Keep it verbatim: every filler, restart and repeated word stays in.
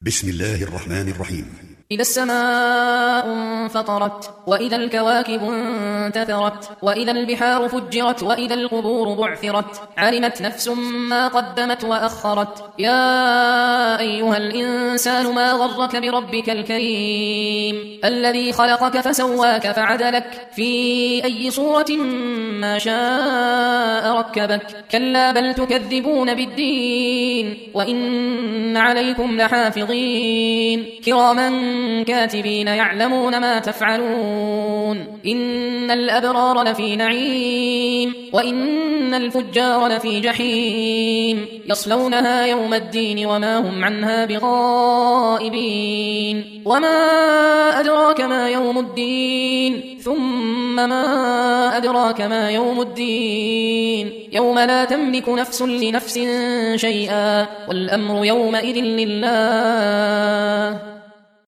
بسم الله الرحمن الرحيم. إذا السماء انفطرت وإذا الكواكب انتثرت وإذا البحار فجرت وإذا القبور بعثرت علمت نفس ما قدمت وأخرت. يا أيها الإنسان ما غرك بربك الكريم الذي خلقك فسواك فعدلك في أي صورة ما شاء ركبك. كلا بل تكذبون بالدين وإن عليكم لحافظين كراما كاتبين يعلمون ما تفعلون. إن الأبرار لفي نعيم وإن الفجار لفي جحيم يصلونها يوم الدين وما هم عنها بغائبين. وما أدراك ما يوم الدين ثم ما أدراك ما يوم الدين يوم لا تملك نفس لنفس شيئا والأمر يومئذ لله